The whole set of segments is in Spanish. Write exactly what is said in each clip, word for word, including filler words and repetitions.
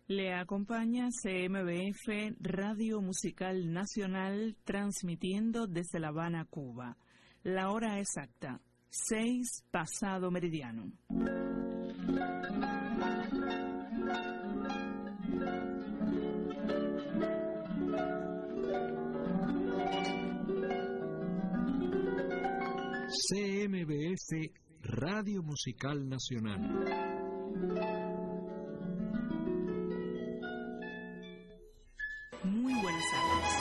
Le acompaña C M B F Radio Musical Nacional, transmitiendo desde La Habana, Cuba. La hora exacta, seis pasado meridiano. C M B F Radio Musical Nacional. Muy buenas tardes.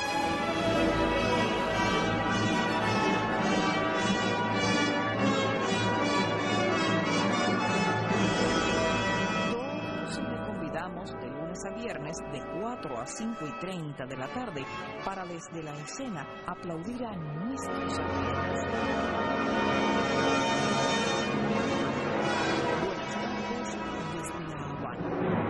Todos les convidamos de lunes a viernes de cuatro a cinco y treinta de la tarde para desde la escena aplaudir a nuestros artistas. Buenas tardes desde La Habana.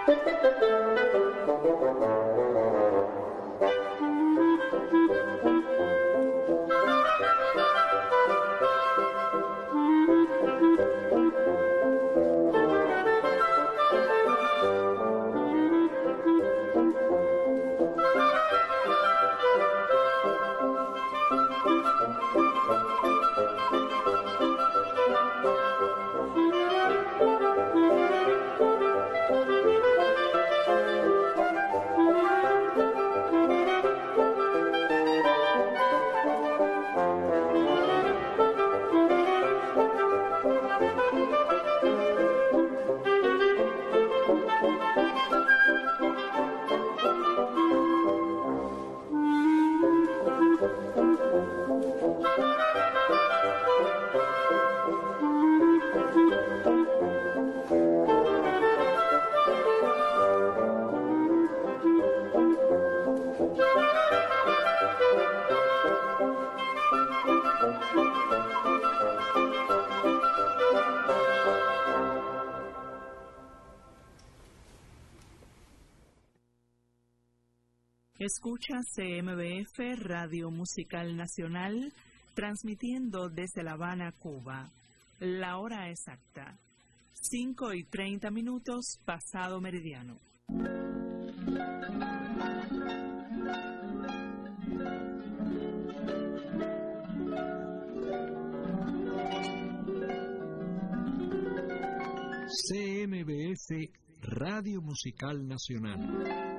Escucha C M B F Radio Musical Nacional, transmitiendo desde La Habana, Cuba. La hora exacta, cinco y treinta minutos pasado meridiano. C M B F Radio Musical Nacional.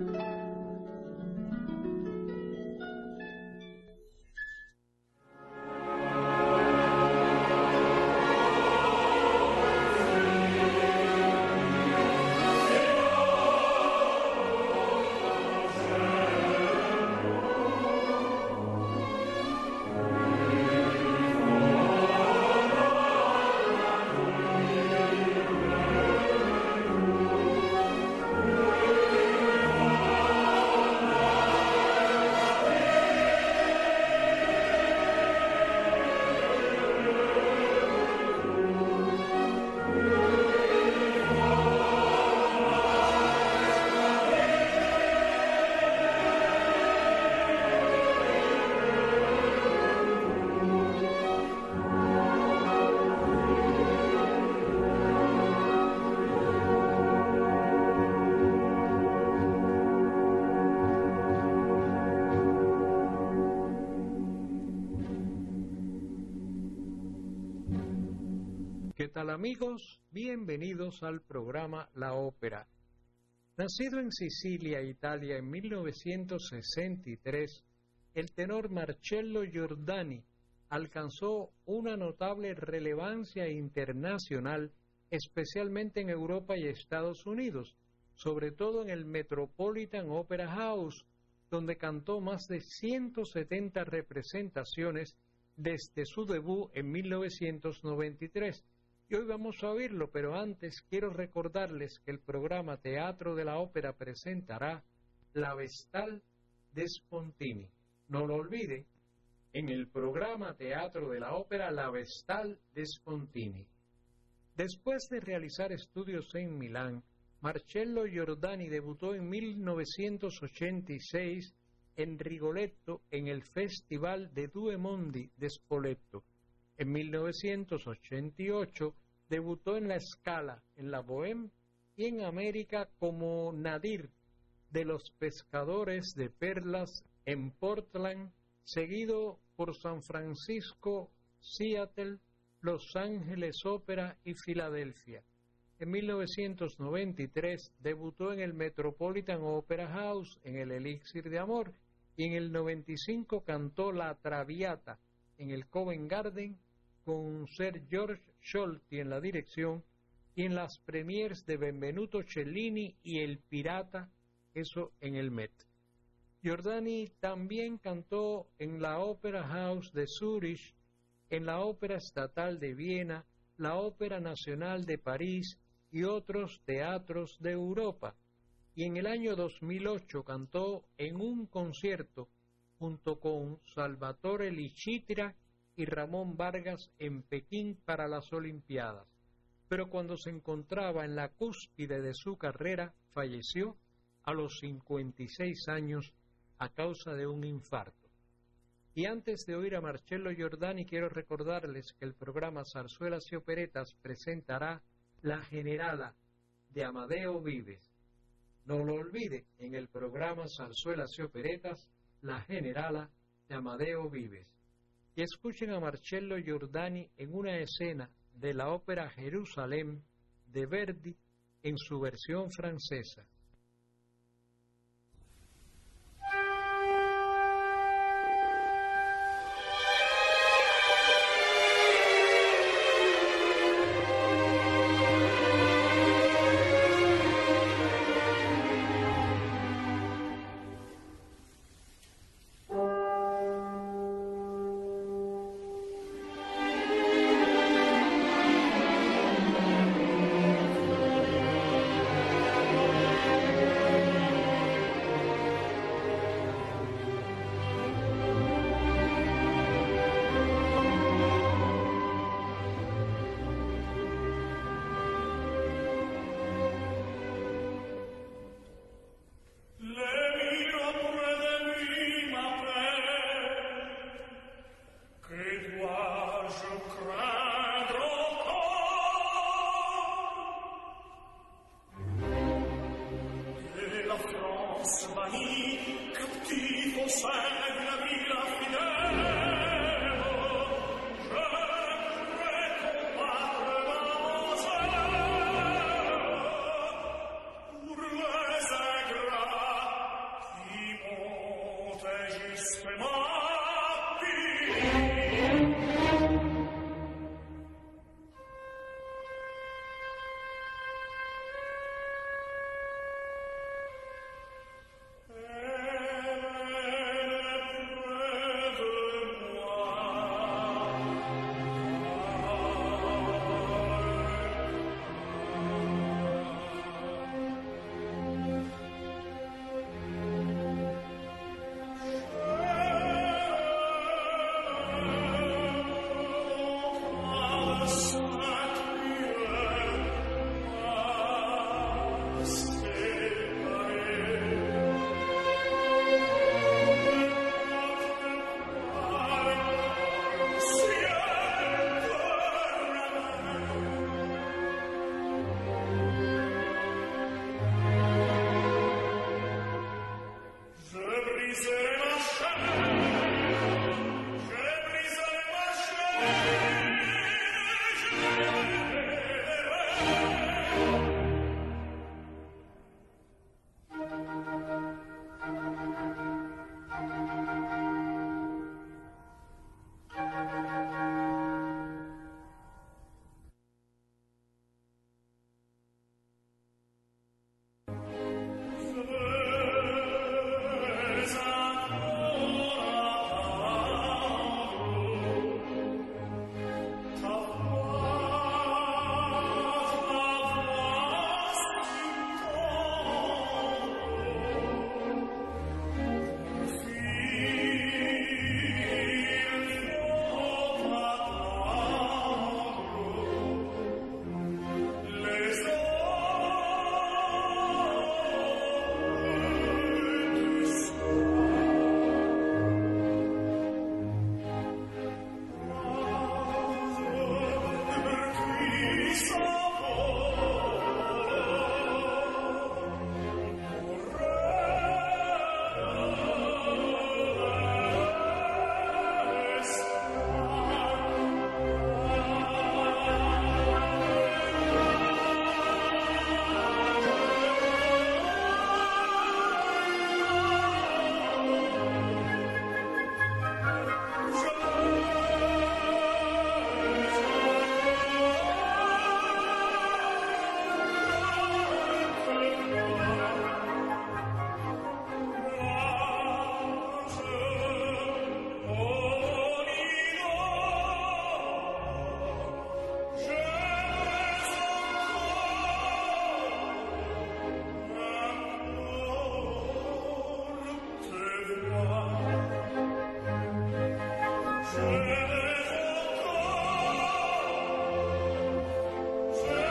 ¿Qué tal, amigos? Bienvenidos al programa La Ópera. Nacido en Sicilia, Italia, en mil novecientos sesenta y tres, el tenor Marcello Giordani alcanzó una notable relevancia internacional, especialmente en Europa y Estados Unidos, sobre todo en el Metropolitan Opera House, donde cantó más de ciento setenta representaciones desde su debut en mil novecientos noventa y tres. Y hoy vamos a oírlo, pero antes quiero recordarles que el programa Teatro de la Ópera presentará La Vestal de Spontini. No lo olvide, en el programa Teatro de la Ópera La Vestal de Spontini. Después de realizar estudios en Milán, Marcello Giordani debutó en mil novecientos ochenta y seis en Rigoletto en el Festival de Due Mondi de Spoleto. En mil novecientos ochenta y ocho debutó en La Scala, en la Bohème, y en América como Nadir de los Pescadores de Perlas en Portland, seguido por San Francisco, Seattle, Los Ángeles Ópera y Filadelfia. En mil novecientos noventa y tres debutó en el Metropolitan Opera House en el Elixir de Amor, y en el noventa y cinco cantó La Traviata en el Covent Garden con Sir George Scholti en la dirección, y en las premiers de Benvenuto Cellini y El Pirata, eso en el Met. Giordani también cantó en la Opera House de Zúrich, en la Ópera Estatal de Viena, la Ópera Nacional de París y otros teatros de Europa. Y en el año dos mil ocho cantó en un concierto junto con Salvatore Licitra y Ramón Vargas en Pekín para las Olimpiadas. pero cuando se encontraba en la cúspide de su carrera, falleció a los cincuenta y seis años a causa de un infarto. Y antes de oír a Marcello Giordani, quiero recordarles que el programa Zarzuelas y Operetas presentará La Generala de Amadeo Vives. No lo olvide, en el programa Zarzuelas y Operetas, La Generala de Amadeo Vives. Y escuchen a Marcello Giordani en una escena de la ópera Jerusalén de Verdi en su versión francesa. Je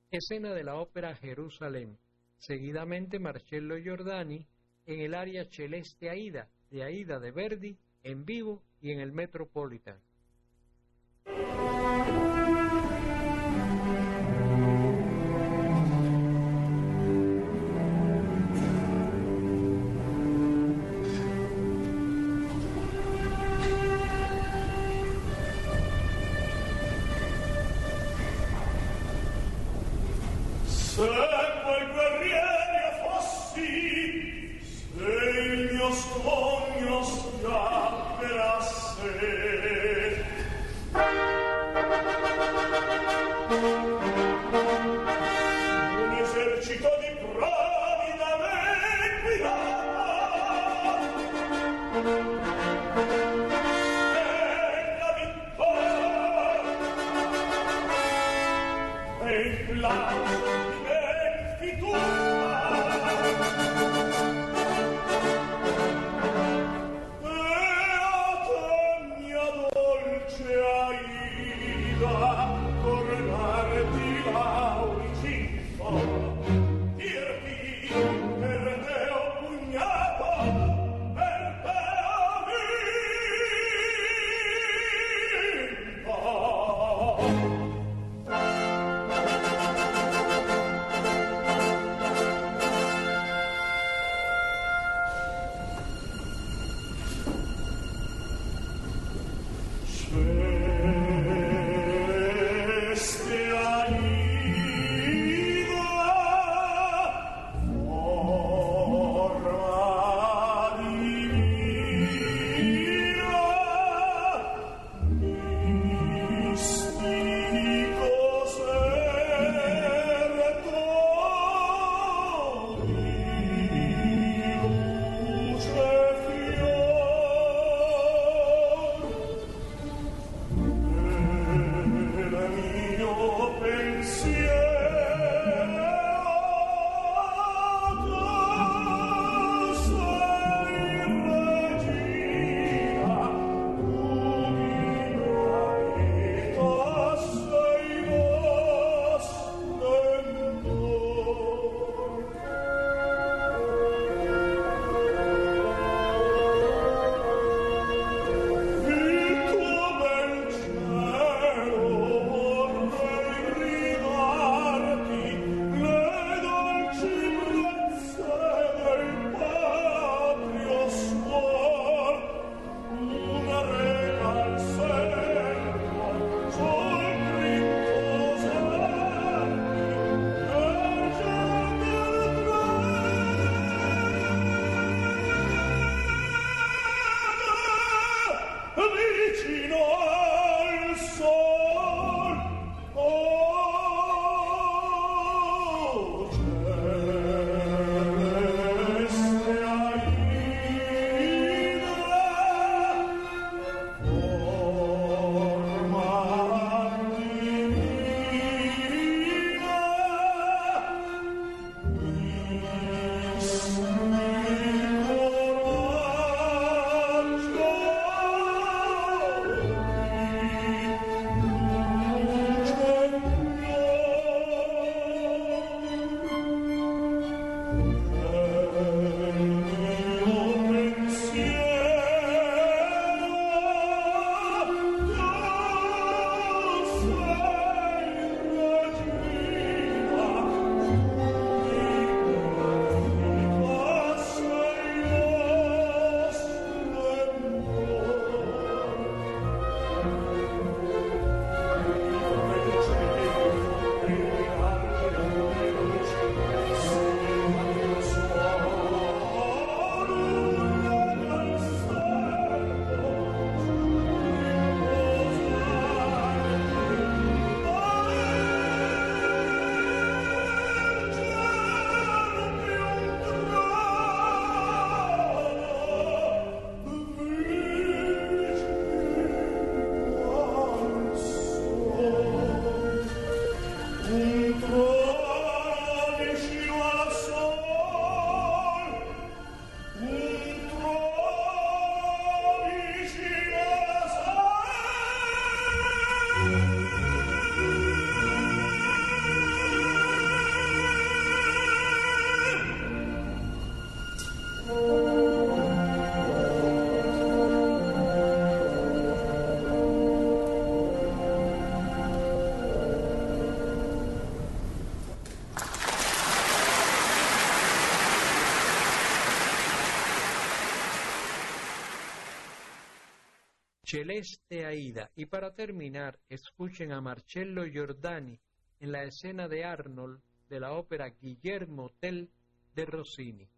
escena de la ópera Jerusalén. Seguidamente Marcello Giordani en el aria Celeste Aida, de Aida de Verdi, en vivo y en el Metropolitan. Celeste Aida. Y para terminar, escuchen a Marcello Giordani en la escena de Arnold de la ópera Guillermo Tell de Rossini.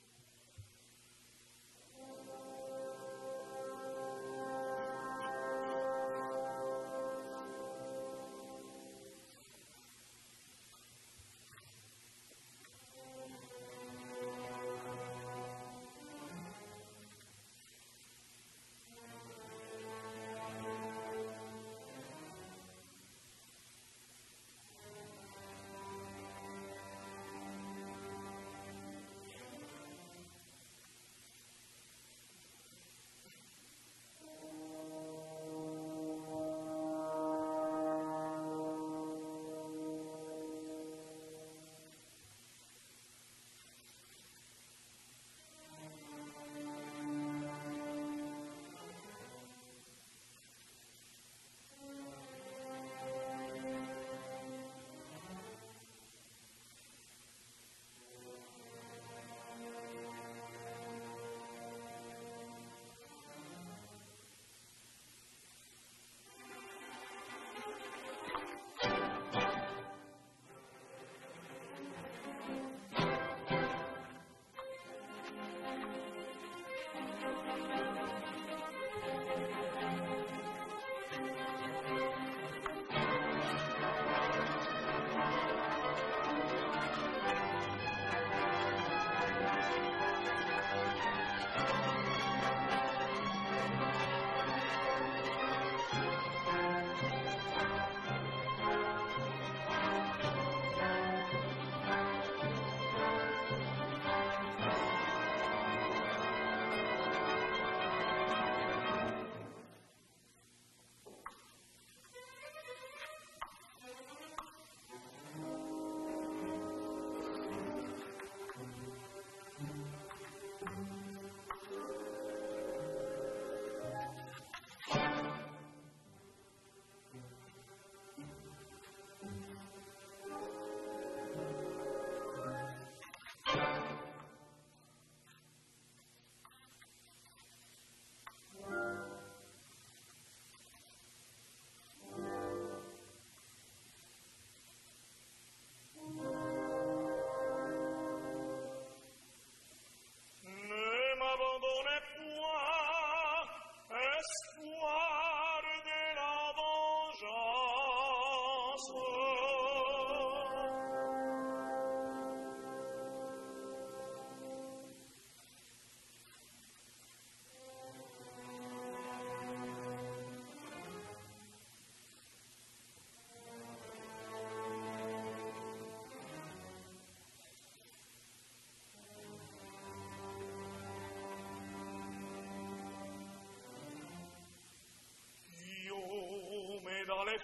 les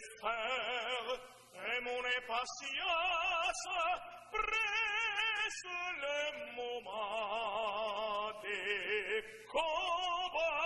faire et mon impatience presse le moment des combats.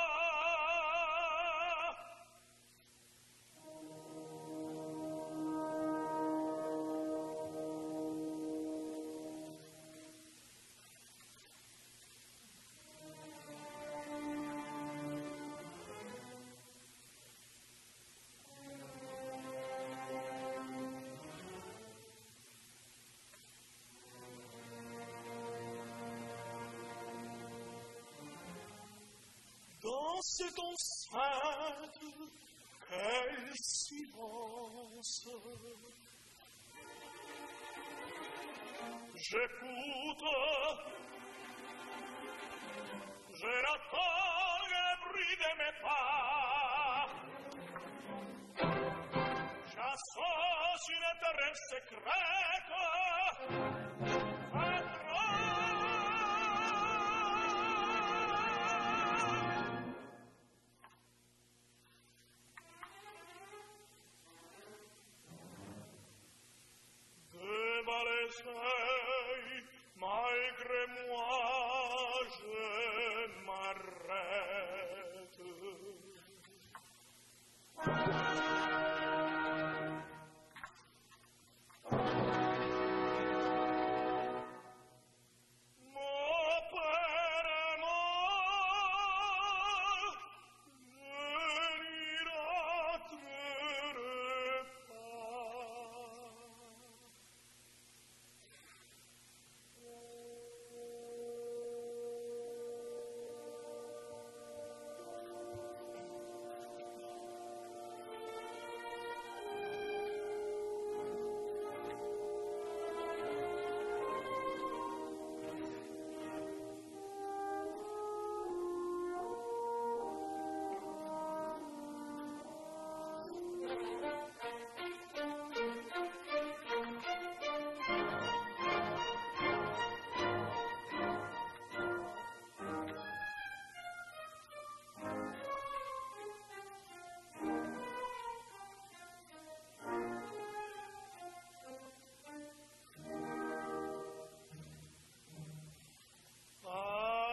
Cette enceinte, quel silence! J'écoute, je n'entends le bruit de mes pas. J'associe une terrain secrète. Malgré moi, je m'arrête. Mon père est mort, je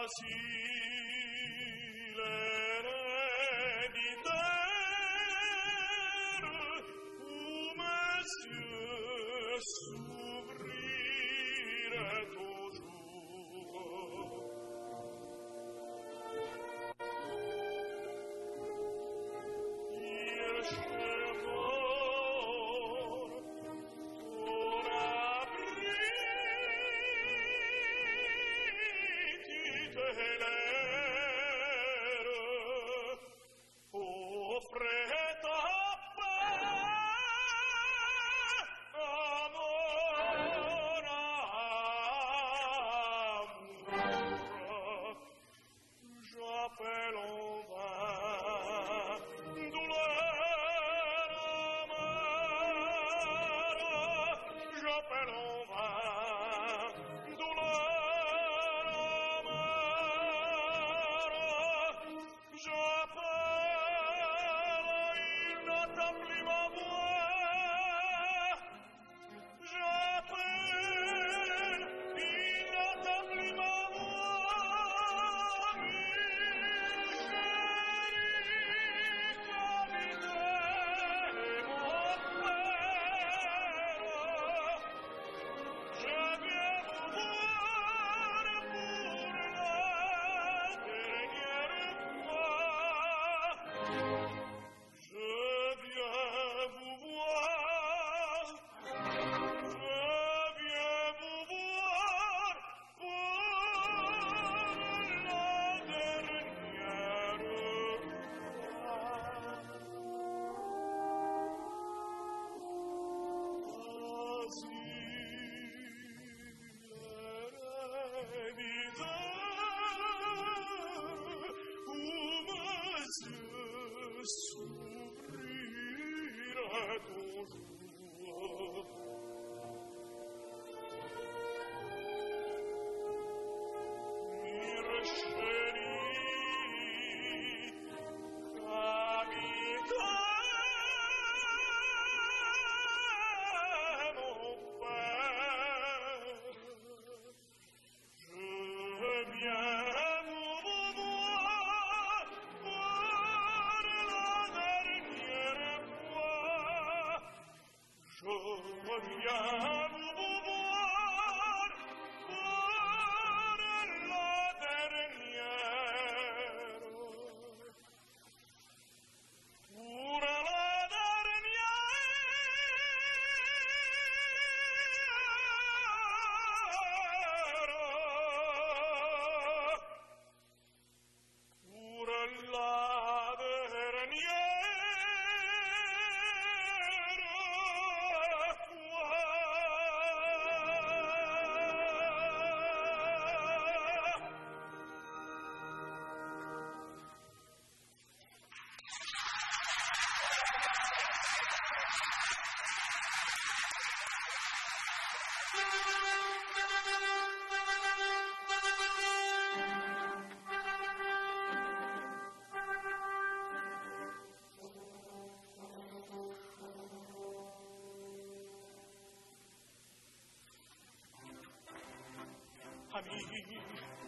Amis,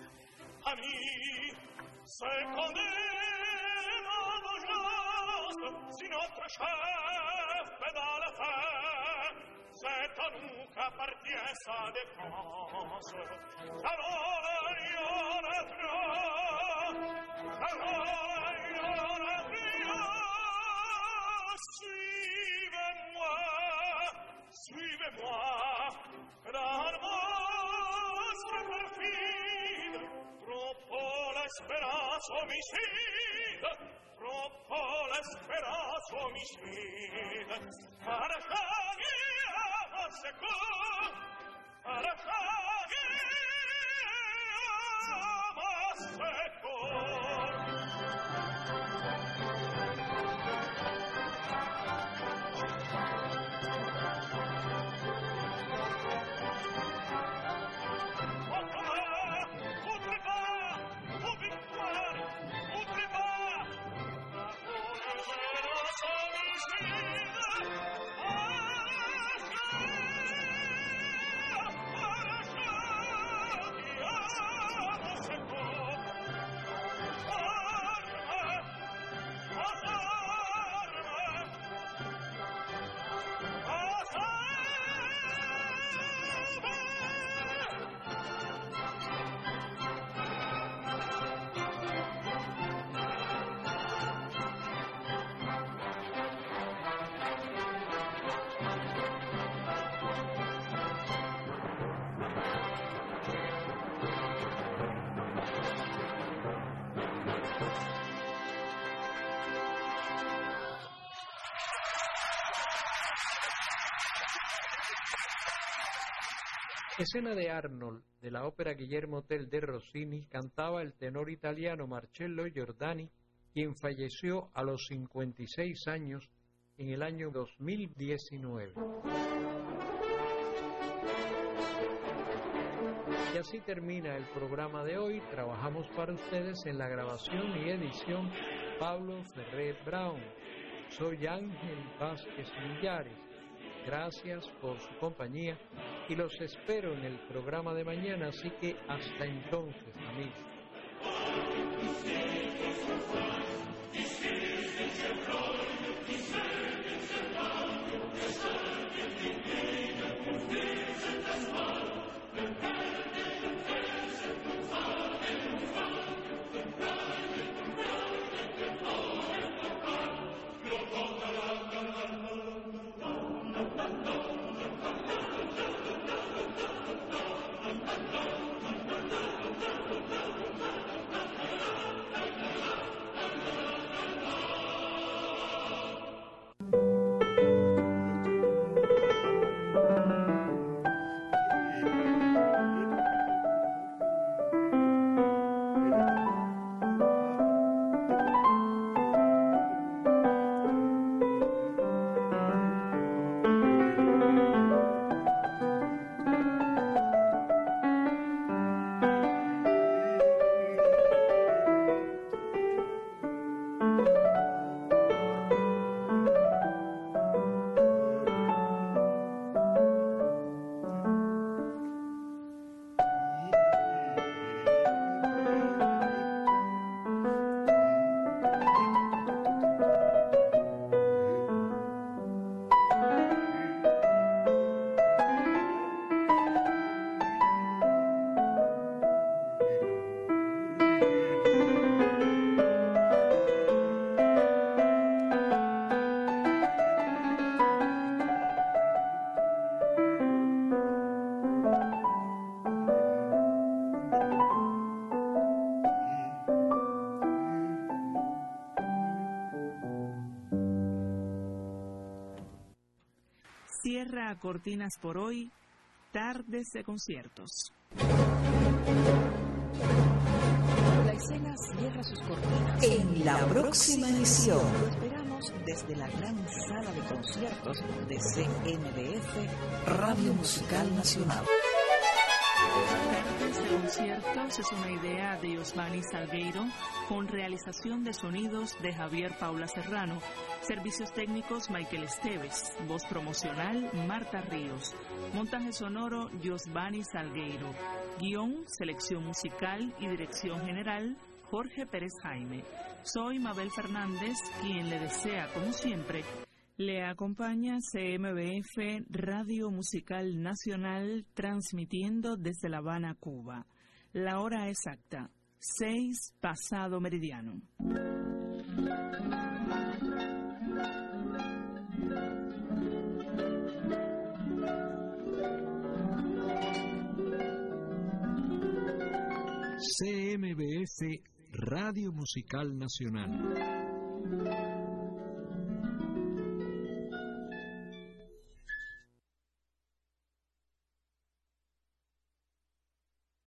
amis, c'est qu'on est dans vos jours, si notre chef est dans la fin, c'est à nous qu'appartient sa défense. Alors il y en a trop, alors il y en a trop. Suivez-moi, suivez-moi, dans vostre perfide, troppo l'espérance homicide, troppo l'espérance homicide. Arrachaghi à vos secours, arrachaghi à vos secours. Arrachaghi Escena de Arnold, de la ópera Guillermo Tell de Rossini, cantaba el tenor italiano Marcello Giordani, quien falleció a los cincuenta y seis años en el año dos mil diecinueve. Y así termina el programa de hoy. Trabajamos para ustedes en la grabación y edición Pablo Ferrer Brown. Soy Ángel Vázquez Millares. Gracias por su compañía y los espero en el programa de mañana, así que hasta entonces, amigos. Cierra cortinas por hoy, Tardes de Conciertos. La escena cierra sus cortinas. En la próxima emisión. Lo esperamos desde la gran sala de conciertos de C N B F, Radio Musical Nacional. Tardes de Conciertos es una idea de Osvani Salgueiro, con realización de sonidos de Javier Paula Serrano, servicios técnicos Michael Esteves, voz promocional Marta Ríos, montaje sonoro Osvani Salgueiro, guión, selección musical y dirección general Jorge Pérez Jaime. Soy Mabel Fernández, quien le desea, como siempre, le acompaña C M B F Radio Musical Nacional, transmitiendo desde La Habana, Cuba. La hora exacta, seis pasado meridiano. C M B F Radio Musical Nacional.